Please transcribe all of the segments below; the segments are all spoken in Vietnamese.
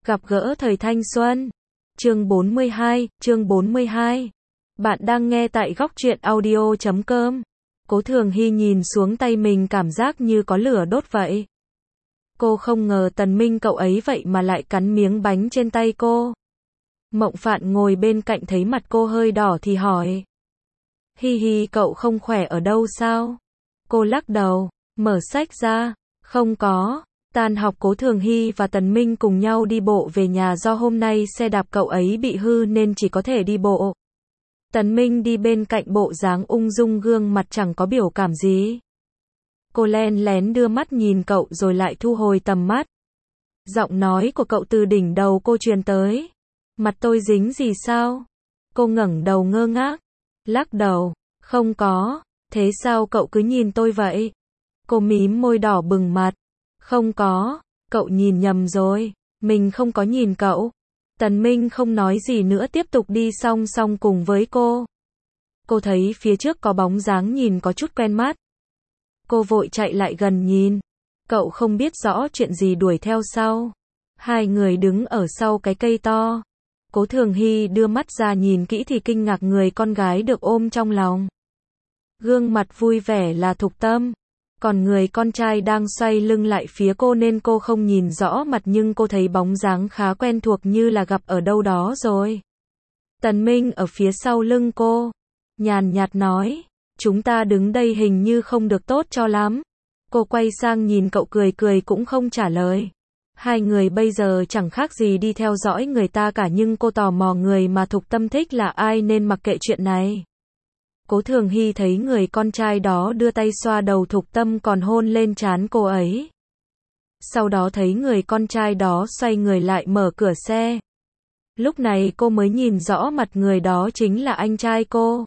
Gặp gỡ thời thanh xuân. Chương 42. Bạn đang nghe tại góc truyện audio.com. Cố Thường Hy nhìn xuống tay mình cảm giác như có lửa đốt vậy. Cô không ngờ Tần Minh cậu ấy vậy mà lại cắn miếng bánh trên tay cô. Mộng Phạn ngồi bên cạnh thấy mặt cô hơi đỏ thì hỏi. Hi hi, cậu không khỏe ở đâu sao? Cô lắc đầu, mở sách ra. Không có. Tan học Cố Thường Hy và Tần Minh cùng nhau đi bộ về nhà, do hôm nay xe đạp cậu ấy bị hư nên chỉ có thể đi bộ. Tần Minh đi bên cạnh bộ dáng ung dung, gương mặt chẳng có biểu cảm gì. Cô len lén đưa mắt nhìn cậu rồi lại thu hồi tầm mắt. Giọng nói của cậu từ đỉnh đầu cô truyền tới. Mặt tôi dính gì sao? Cô ngẩng đầu ngơ ngác, lắc đầu, không có. Thế sao cậu cứ nhìn tôi vậy? Cô mím môi đỏ bừng mặt. Không có, cậu nhìn nhầm rồi, mình không có nhìn cậu. Tần Minh không nói gì nữa, tiếp tục đi song song cùng với cô. Cô thấy phía trước có bóng dáng nhìn có chút quen mắt. Cô vội chạy lại gần nhìn. Cậu không biết rõ chuyện gì đuổi theo sau. Hai người đứng ở sau cái cây to. Cố Thường Hy đưa mắt ra nhìn kỹ thì kinh ngạc người con gái được ôm trong lòng. Gương mặt vui vẻ là Thục Tâm. Còn người con trai đang xoay lưng lại phía cô nên cô không nhìn rõ mặt, nhưng cô thấy bóng dáng khá quen thuộc như là gặp ở đâu đó rồi. Tần Minh ở phía sau lưng cô, nhàn nhạt nói, chúng ta đứng đây hình như không được tốt cho lắm. Cô quay sang nhìn cậu cười cười cũng không trả lời. Hai người bây giờ chẳng khác gì đi theo dõi người ta cả, nhưng cô tò mò người mà Thục Tâm thích là ai nên mặc kệ chuyện này. Cố Thường Hy thấy người con trai đó đưa tay xoa đầu Thục Tâm còn hôn lên trán cô ấy. Sau đó thấy người con trai đó xoay người lại mở cửa xe. Lúc này cô mới nhìn rõ mặt người đó chính là anh trai cô.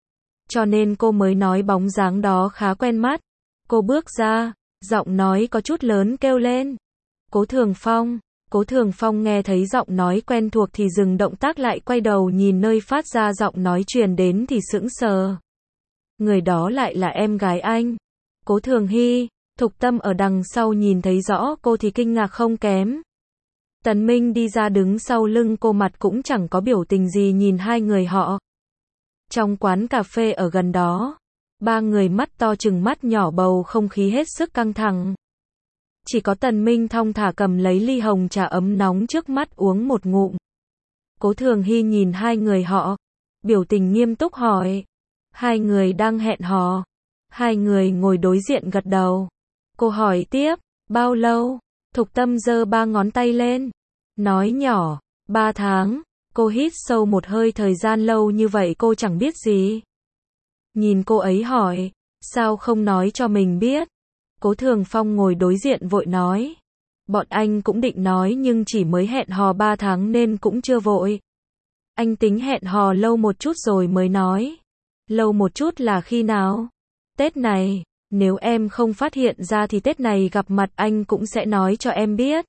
Cho nên cô mới nói bóng dáng đó khá quen mắt. Cô bước ra, giọng nói có chút lớn kêu lên. Cố Thường Phong. Cố Thường Phong nghe thấy giọng nói quen thuộc thì dừng động tác lại, quay đầu nhìn nơi phát ra giọng nói truyền đến thì sững sờ. Người đó lại là em gái anh. Cố Thường Hy. Thục Tâm ở đằng sau nhìn thấy rõ cô thì kinh ngạc không kém. Tần Minh đi ra đứng sau lưng cô, mặt cũng chẳng có biểu tình gì nhìn hai người họ. Trong quán cà phê ở gần đó, ba người mắt to chừng mắt nhỏ, bầu không khí hết sức căng thẳng. Chỉ có Tần Minh thong thả cầm lấy ly hồng trà ấm nóng trước mắt uống một ngụm. Cố Thường Hy nhìn hai người họ, biểu tình nghiêm túc hỏi. Hai người đang hẹn hò. Hai người ngồi đối diện gật đầu. Cô hỏi tiếp, bao lâu? Thục Tâm giơ ba ngón tay lên, nói nhỏ, 3 tháng. Cô hít sâu một hơi, thời gian lâu như vậy cô chẳng biết gì. Nhìn cô ấy hỏi, sao không nói cho mình biết? Cố Thường Phong ngồi đối diện vội nói, bọn anh cũng định nói nhưng chỉ mới hẹn hò 3 tháng nên cũng chưa vội. Anh tính hẹn hò lâu một chút rồi mới nói. Lâu một chút là khi nào? Tết này, nếu em không phát hiện ra thì Tết này gặp mặt anh cũng sẽ nói cho em biết.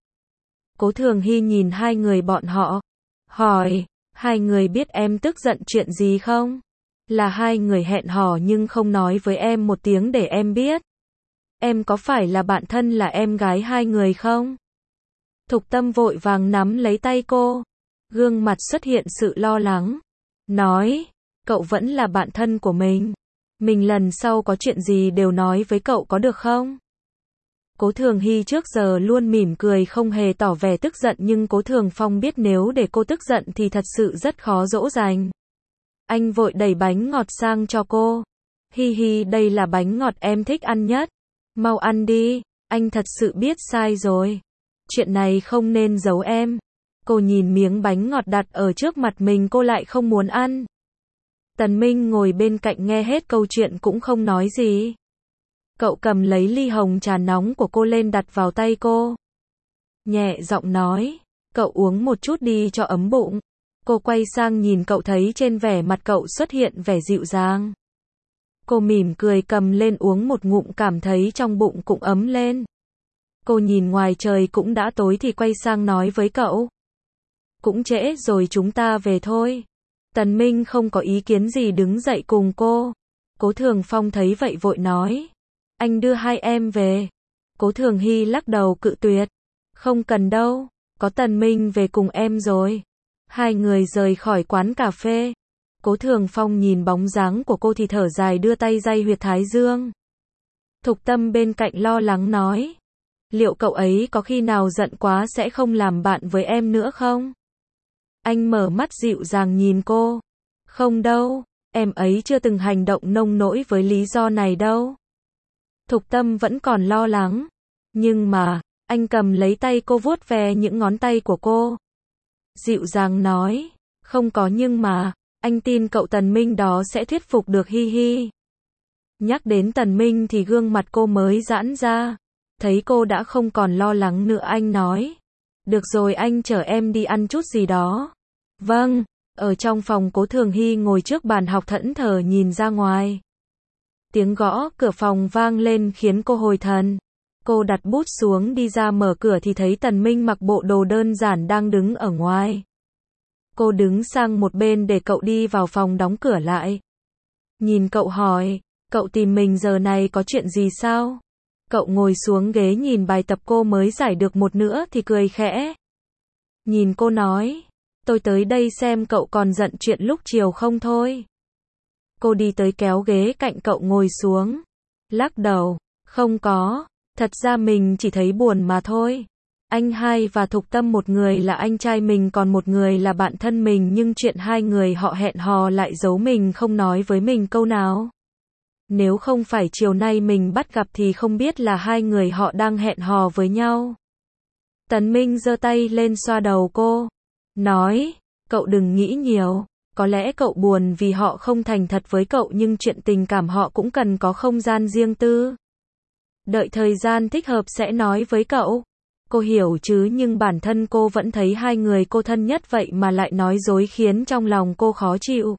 Cố Thường Hy nhìn hai người bọn họ, hỏi, hai người biết em tức giận chuyện gì không? Là hai người hẹn hò nhưng không nói với em một tiếng để em biết. Em có phải là bạn thân là em gái hai người không? Thục Tâm vội vàng nắm lấy tay cô, gương mặt xuất hiện sự lo lắng, nói, cậu vẫn là bạn thân của mình. Mình lần sau có chuyện gì đều nói với cậu có được không? Cố Thường Hy trước giờ luôn mỉm cười không hề tỏ vẻ tức giận, nhưng Cố Thường Phong biết nếu để cô tức giận thì thật sự rất khó dỗ dành. Anh vội đẩy bánh ngọt sang cho cô. Hi hi, đây là bánh ngọt em thích ăn nhất. Mau ăn đi, anh thật sự biết sai rồi. Chuyện này không nên giấu em. Cô nhìn miếng bánh ngọt đặt ở trước mặt mình, cô lại không muốn ăn. Tần Minh ngồi bên cạnh nghe hết câu chuyện cũng không nói gì. Cậu cầm lấy ly hồng trà nóng của cô lên đặt vào tay cô. Nhẹ giọng nói, cậu uống một chút đi cho ấm bụng. Cô quay sang nhìn cậu thấy trên vẻ mặt cậu xuất hiện vẻ dịu dàng. Cô mỉm cười cầm lên uống một ngụm, cảm thấy trong bụng cũng ấm lên. Cô nhìn ngoài trời cũng đã tối thì quay sang nói với cậu. Cũng trễ rồi, chúng ta về thôi. Tần Minh không có ý kiến gì đứng dậy cùng cô. Cố Thường Phong thấy vậy vội nói, anh đưa hai em về. Cố Thường Hy lắc đầu cự tuyệt. Không cần đâu, có Tần Minh về cùng em rồi. Hai người rời khỏi quán cà phê. Cố Thường Phong nhìn bóng dáng của cô thì thở dài đưa tay day huyệt thái dương. Thục Tâm bên cạnh lo lắng nói. Liệu cậu ấy có khi nào giận quá sẽ không làm bạn với em nữa không? Anh mở mắt dịu dàng nhìn cô. Không đâu, em ấy chưa từng hành động nông nỗi với lý do này đâu. Thục Tâm vẫn còn lo lắng. Nhưng mà, anh cầm lấy tay cô vuốt ve những ngón tay của cô. Dịu dàng nói, không có nhưng mà, anh tin cậu Tần Minh đó sẽ thuyết phục được Hi Hi. Nhắc đến Tần Minh thì gương mặt cô mới giãn ra. Thấy cô đã không còn lo lắng nữa anh nói. Được rồi anh chở em đi ăn chút gì đó. Vâng, ở trong phòng Cố Thường Hy ngồi trước bàn học thẫn thờ nhìn ra ngoài. Tiếng gõ cửa phòng vang lên khiến cô hồi thần. Cô đặt bút xuống đi ra mở cửa thì thấy Tần Minh mặc bộ đồ đơn giản đang đứng ở ngoài. Cô đứng sang một bên để cậu đi vào phòng đóng cửa lại. Nhìn cậu hỏi, cậu tìm mình giờ này có chuyện gì sao? Cậu ngồi xuống ghế nhìn bài tập cô mới giải được một nửa thì cười khẽ. Nhìn cô nói, tôi tới đây xem cậu còn giận chuyện lúc chiều không thôi. Cô đi tới kéo ghế cạnh cậu ngồi xuống. Lắc đầu, không có, thật ra mình chỉ thấy buồn mà thôi. Anh hai và Thục Tâm một người là anh trai mình còn một người là bạn thân mình nhưng chuyện hai người họ hẹn hò lại giấu mình không nói với mình câu nào. Nếu không phải chiều nay mình bắt gặp thì không biết là hai người họ đang hẹn hò với nhau. Tần Minh giơ tay lên xoa đầu cô. Nói, cậu đừng nghĩ nhiều. Có lẽ cậu buồn vì họ không thành thật với cậu nhưng chuyện tình cảm họ cũng cần có không gian riêng tư. Đợi thời gian thích hợp sẽ nói với cậu. Cô hiểu chứ nhưng bản thân cô vẫn thấy hai người cô thân nhất vậy mà lại nói dối khiến trong lòng cô khó chịu.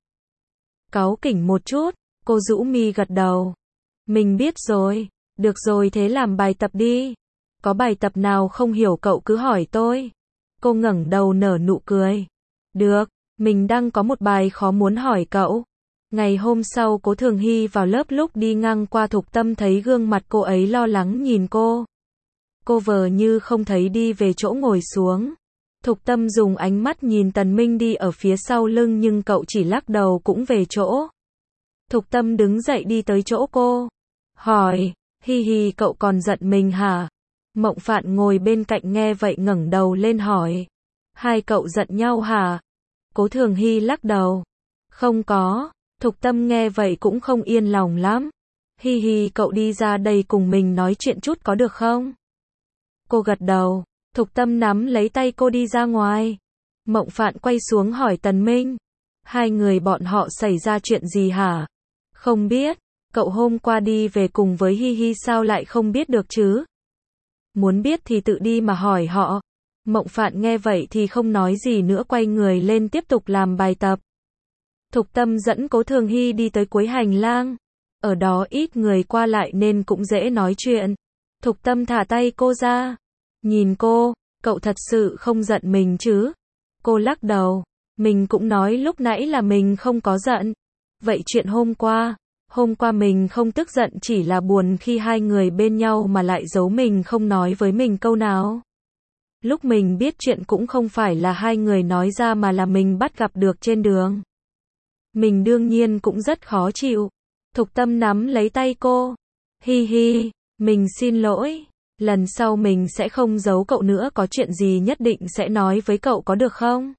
Cáu kỉnh một chút, cô rũ mi gật đầu. Mình biết rồi, được rồi thế làm bài tập đi. Có bài tập nào không hiểu cậu cứ hỏi tôi. Cô ngẩng đầu nở nụ cười. Được, mình đang có một bài khó muốn hỏi cậu. Ngày hôm sau Cố Thường Hy vào lớp lúc đi ngang qua Thục Tâm thấy gương mặt cô ấy lo lắng nhìn cô. Cô vờ như không thấy đi về chỗ ngồi xuống. Thục Tâm dùng ánh mắt nhìn Tần Minh đi ở phía sau lưng nhưng cậu chỉ lắc đầu cũng về chỗ. Thục Tâm đứng dậy đi tới chỗ cô. Hỏi, Hi Hi cậu còn giận mình hả? Mộng Phạn ngồi bên cạnh nghe vậy ngẩng đầu lên hỏi. Hai cậu giận nhau hả? Cố Thường Hy lắc đầu. Không có. Thục Tâm nghe vậy cũng không yên lòng lắm. Hi Hi cậu đi ra đây cùng mình nói chuyện chút có được không? Cô gật đầu. Thục Tâm nắm lấy tay cô đi ra ngoài. Mộng Phạn quay xuống hỏi Tần Minh. Hai người bọn họ xảy ra chuyện gì hả? Không biết. Cậu hôm qua đi về cùng với Hi Hi sao lại không biết được chứ? Muốn biết thì tự đi mà hỏi họ. Mộng Phạn nghe vậy thì không nói gì nữa quay người lên tiếp tục làm bài tập. Thục Tâm dẫn Cố Thường Hy đi tới cuối hành lang. Ở đó ít người qua lại nên cũng dễ nói chuyện. Thục Tâm thả tay cô ra. Nhìn cô, cậu thật sự không giận mình chứ? Cô lắc đầu. Mình cũng nói lúc nãy là mình không có giận. Vậy chuyện hôm qua mình không tức giận chỉ là buồn khi hai người bên nhau mà lại giấu mình không nói với mình câu nào. Lúc mình biết chuyện cũng không phải là hai người nói ra mà là mình bắt gặp được trên đường. Mình đương nhiên cũng rất khó chịu. Thục Tâm nắm lấy tay cô. Hi Hi, mình xin lỗi. Lần sau mình sẽ không giấu cậu nữa có chuyện gì nhất định sẽ nói với cậu có được không?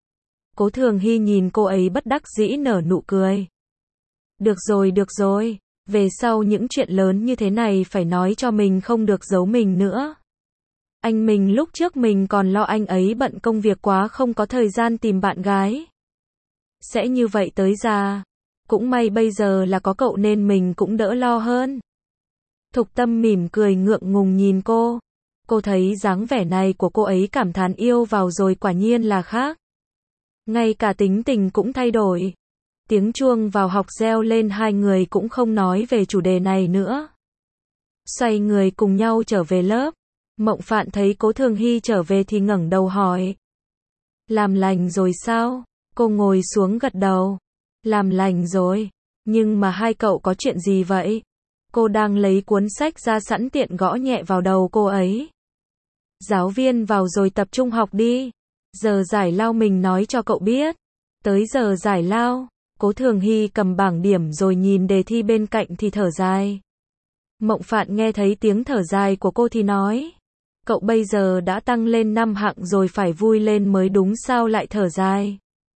Cố Thường Hy nhìn cô ấy bất đắc dĩ nở nụ cười. Được rồi. Về sau những chuyện lớn như thế này phải nói cho mình không được giấu mình nữa. Anh mình lúc trước mình còn lo anh ấy bận công việc quá không có thời gian tìm bạn gái. Sẽ như vậy tới già. Cũng may bây giờ là có cậu nên mình cũng đỡ lo hơn. Thục Tâm mỉm cười ngượng ngùng nhìn cô. Cô thấy dáng vẻ này của cô ấy cảm thán yêu vào rồi quả nhiên là khác. Ngay cả tính tình cũng thay đổi. Tiếng chuông vào học reo lên hai người cũng không nói về chủ đề này nữa. Xoay người cùng nhau trở về lớp. Mộng Phạn thấy Cố Thường Hy trở về thì ngẩng đầu hỏi. Làm lành rồi sao? Cô ngồi xuống gật đầu. Làm lành rồi. Nhưng mà hai cậu có chuyện gì vậy? Cô đang lấy cuốn sách ra sẵn tiện gõ nhẹ vào đầu cô ấy. Giáo viên vào rồi tập trung học đi. Giờ giải lao mình nói cho cậu biết. Tới giờ giải lao, Cố Thường Hy cầm bảng điểm rồi nhìn đề thi bên cạnh thì thở dài. Mộng Phạn nghe thấy tiếng thở dài của cô thì nói. Cậu bây giờ đã tăng lên 5 hạng rồi phải vui lên mới đúng, sao lại thở dài.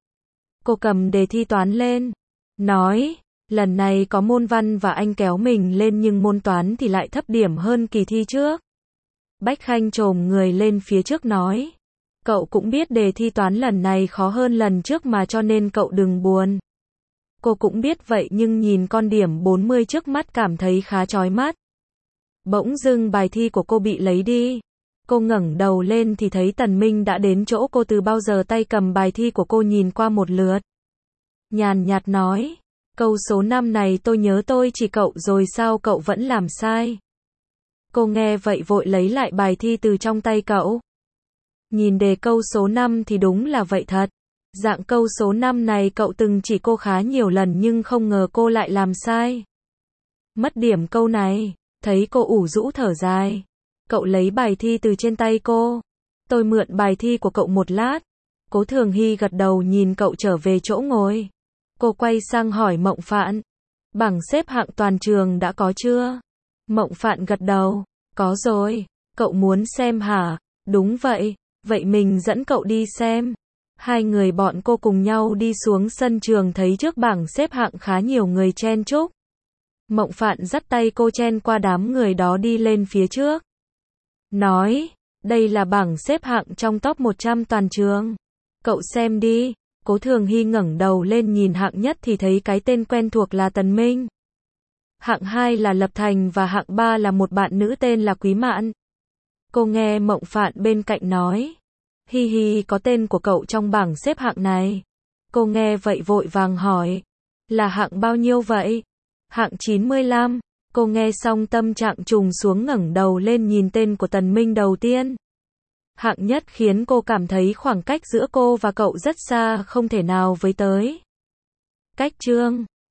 Cô cầm đề thi toán lên. Nói, lần này có môn văn và anh kéo mình lên nhưng môn toán thì lại thấp điểm hơn kỳ thi trước. Bách Khanh chồm người lên phía trước nói. Cậu cũng biết đề thi toán lần này khó hơn lần trước mà cho nên cậu đừng buồn. Cô cũng biết vậy nhưng nhìn con điểm 40 trước mắt cảm thấy khá chói mắt. Bỗng dưng bài thi của cô bị lấy đi. Cô ngẩng đầu lên thì thấy Tần Minh đã đến chỗ cô từ bao giờ, tay cầm bài thi của cô nhìn qua một lượt. Nhàn nhạt nói, câu số 5 này tôi nhớ tôi chỉ cậu rồi sao cậu vẫn làm sai. Cô nghe vậy vội lấy lại bài thi từ trong tay cậu. Nhìn đề câu số 5 thì đúng là vậy thật. Dạng câu số 5 này cậu từng chỉ cô khá nhiều lần nhưng không ngờ cô lại làm sai. Mất điểm câu này, thấy cô ủ rũ thở dài. Cậu lấy bài thi từ trên tay cô. Tôi mượn bài thi của cậu một lát. Cố Thường Hy gật đầu nhìn cậu trở về chỗ ngồi. Cô quay sang hỏi Mộng Phạn. Bảng xếp hạng toàn trường đã có chưa? Mộng Phạn gật đầu. Có rồi. Cậu muốn xem hả? Đúng vậy. Vậy mình dẫn cậu đi xem. Hai người bọn cô cùng nhau đi xuống sân trường, thấy trước bảng xếp hạng khá nhiều người chen chúc. Mộng Phạn dắt tay cô chen qua đám người đó đi lên phía trước. Nói, đây là bảng xếp hạng trong top 100 toàn trường. Cậu xem đi. Cố Thường Hy ngẩng đầu lên nhìn hạng nhất thì thấy cái tên quen thuộc là Tần Minh. Hạng 2 là Lập Thành và hạng 3 là một bạn nữ tên là Quý Mạn. Cô nghe Mộng Phạn bên cạnh nói. Hi hi, có tên của cậu trong bảng xếp hạng này. Cô nghe vậy vội vàng hỏi. Là hạng bao nhiêu vậy? Hạng 95. Cô nghe xong tâm trạng trùng xuống, ngẩng đầu lên nhìn tên của Tần Minh đầu tiên. Hạng nhất khiến cô cảm thấy khoảng cách giữa cô và cậu rất xa, không thể nào với tới. Cách chương